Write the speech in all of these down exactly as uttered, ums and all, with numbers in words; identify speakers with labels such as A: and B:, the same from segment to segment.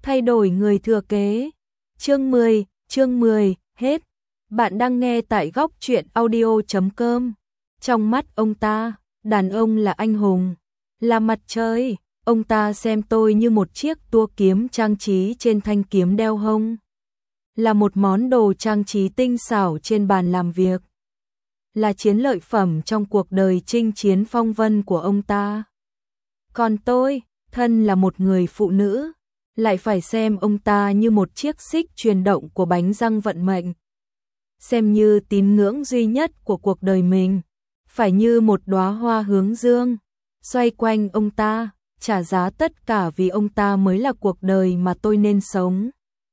A: Thay đổi người thừa kế. Chương mười, chương mười, hết. Bạn đang nghe tại góc truyện audio chấm com. Trong mắt ông ta, đàn ông là anh hùng, là mặt trời. Ông ta xem tôi như một chiếc tua kiếm trang trí trên thanh kiếm đeo hông, là một món đồ trang trí tinh xảo trên bàn làm việc, là chiến lợi phẩm trong cuộc đời chinh chiến phong vân của ông ta. Còn tôi, thân là một người phụ nữ, lại phải xem ông ta như một chiếc xích chuyển động của bánh răng vận mệnh, xem như tín ngưỡng duy nhất của cuộc đời mình, phải như một đóa hoa hướng dương, xoay quanh ông ta, trả giá tất cả vì ông ta mới là cuộc đời mà tôi nên sống.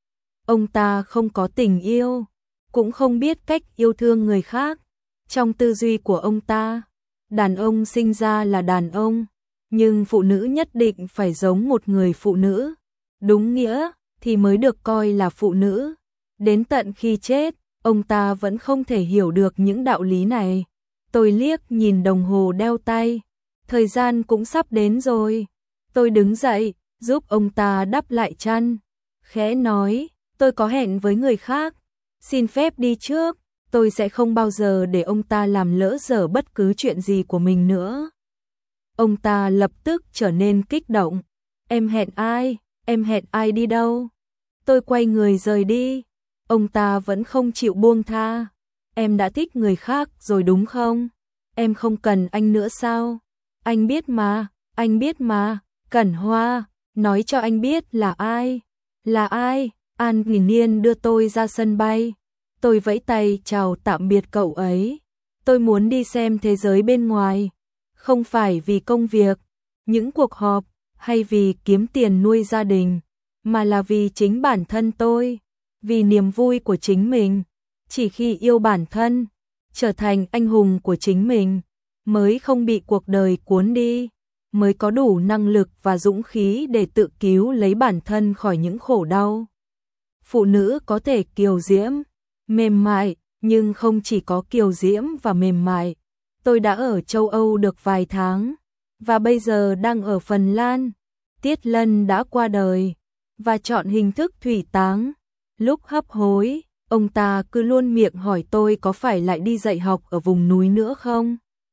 A: Ông ta không có tình yêu, cũng không biết cách yêu thương người khác. Trong tư duy của ông ta, đàn ông sinh ra là đàn ông, nhưng phụ nữ nhất định phải giống một người phụ nữ, đúng nghĩa thì mới được coi là phụ nữ. Đến tận khi chết, ông ta vẫn không thể hiểu được những đạo lý này. Tôi liếc nhìn đồng hồ đeo tay, thời gian cũng sắp đến rồi. Tôi đứng dậy, giúp ông ta đắp lại chăn, khẽ nói, tôi có hẹn với người khác, xin phép đi trước, tôi sẽ không bao giờ để ông ta làm lỡ dở bất cứ chuyện gì của mình nữa. Ông ta lập tức trở nên kích động, em hẹn ai, em hẹn ai đi đâu? Tôi quay người rời đi, ông ta vẫn không chịu buông tha, em đã thích người khác rồi đúng không? Em không cần anh nữa sao? Anh biết mà, anh biết mà. Cẩn Hoa, nói cho anh biết là ai, là ai. An Nghỉ Niên đưa tôi ra sân bay, tôi vẫy tay chào tạm biệt cậu ấy. Tôi muốn đi xem thế giới bên ngoài, không phải vì công việc, những cuộc họp, hay vì kiếm tiền nuôi gia đình, mà là vì chính bản thân tôi, vì niềm vui của chính mình. Chỉ khi yêu bản thân, trở thành anh hùng của chính mình, mới không bị cuộc đời cuốn đi, mới có đủ năng lực và dũng khí để tự cứu lấy bản thân khỏi những khổ đau. Phụ nữ có thể kiều diễm, mềm mại, nhưng không chỉ có kiều diễm và mềm mại. Tôi đã ở châu Âu được vài tháng, và bây giờ đang ở Phần Lan. Tiết Lân đã qua đời, và chọn hình thức thủy táng. Lúc hấp hối, ông ta cứ luôn miệng hỏi tôi có phải lại đi dạy học ở vùng núi nữa không?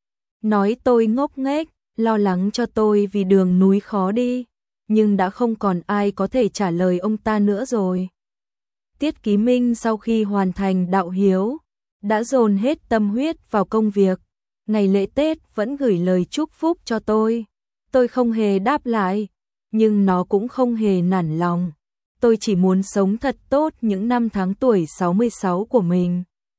A: Nói tôi ngốc nghếch, lo lắng cho tôi vì đường núi khó đi, nhưng đã không còn ai có thể trả lời ông ta nữa rồi. Tiết Ký Minh sau khi hoàn thành đạo hiếu, đã dồn hết tâm huyết vào công việc. Ngày lễ Tết vẫn gửi lời chúc phúc cho tôi. Tôi không hề đáp lại, nhưng nó cũng không hề nản lòng. Tôi chỉ muốn sống thật tốt những năm tháng tuổi sáu mươi sáu của mình.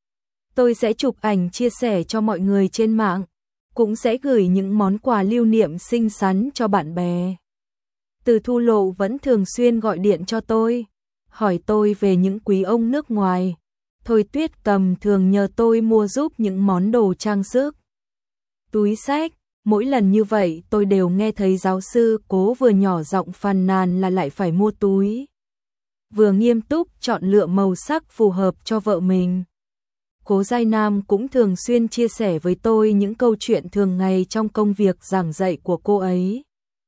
A: Tôi sẽ chụp ảnh chia sẻ cho mọi người trên mạng, cũng sẽ gửi những món quà lưu niệm xinh xắn cho bạn bè. Từ Thu Lộ vẫn thường xuyên gọi điện cho tôi, hỏi tôi về những quý ông nước ngoài. Thôi Tuyết Cầm thường nhờ tôi mua giúp những món đồ trang sức, túi xách. Mỗi lần như vậy tôi đều nghe thấy giáo sư Cố vừa nhỏ giọng phàn nàn là lại phải mua túi, vừa nghiêm túc chọn lựa màu sắc phù hợp cho vợ mình. Cố Giai Nam cũng thường xuyên chia sẻ với tôi những câu chuyện thường ngày trong công việc giảng dạy của cô ấy.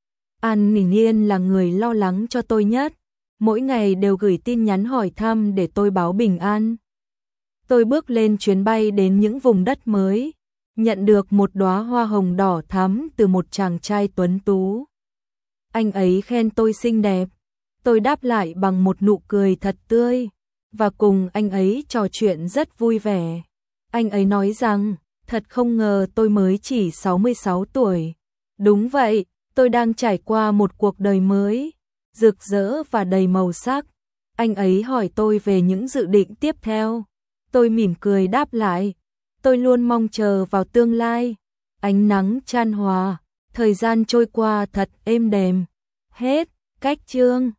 A: An Nghỉ Niên là người lo lắng cho tôi nhất, mỗi ngày đều gửi tin nhắn hỏi thăm để tôi báo bình an. Tôi bước lên chuyến bay đến những vùng đất mới, nhận được một đóa hoa hồng đỏ thắm từ một chàng trai tuấn tú. Anh ấy khen tôi xinh đẹp, tôi đáp lại bằng một nụ cười thật tươi, và cùng anh ấy trò chuyện rất vui vẻ. Anh ấy nói rằng, thật không ngờ tôi mới chỉ sáu mươi sáu tuổi. Đúng vậy, tôi đang trải qua một cuộc đời mới, rực rỡ và đầy màu sắc. Anh ấy hỏi tôi về những dự định tiếp theo. Tôi mỉm cười đáp lại, tôi luôn mong chờ vào tương lai. Ánh nắng chan hòa, thời gian trôi qua thật êm đềm. Hết, cách chương.